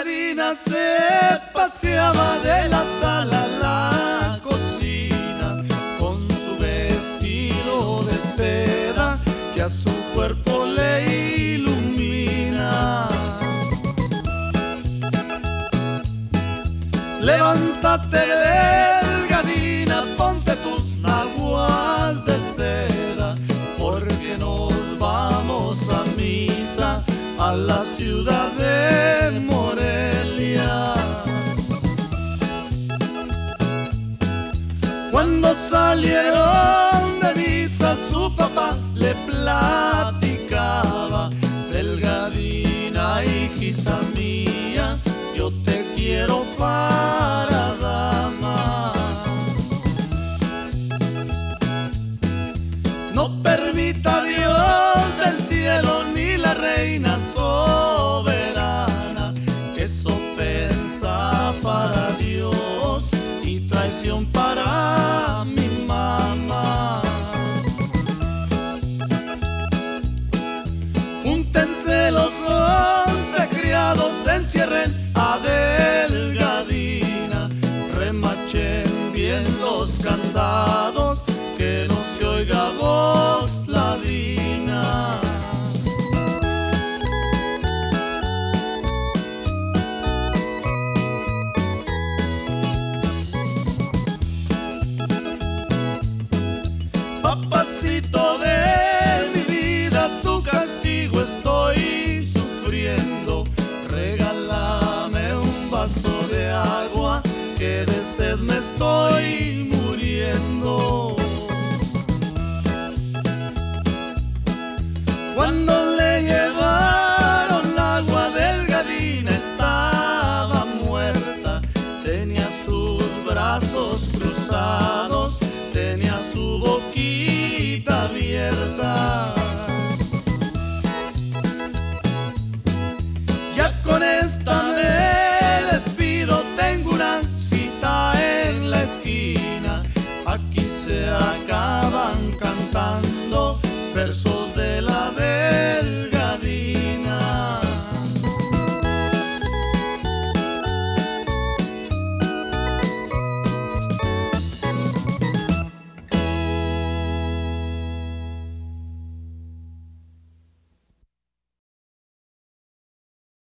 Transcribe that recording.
Delgadina se paseaba de la sala a la cocina con su vestido de seda que a su cuerpo le ilumina. Levántate, Delgadina, ponte tus naguas de seda, porque nos vamos a misa a la ciudad de Morelia. Cuando salieron de misa, su papá le platicaba: Delgadina, hijita mía, yo te quiero para dama. No permita Dios del cielo ni la reina soberana que es ofensa para Dios y traición para mi mamá. Júntense los 11 criados, encierren a Delgadina, remachen bien los candados, que no se oiga voz ladina. Papacito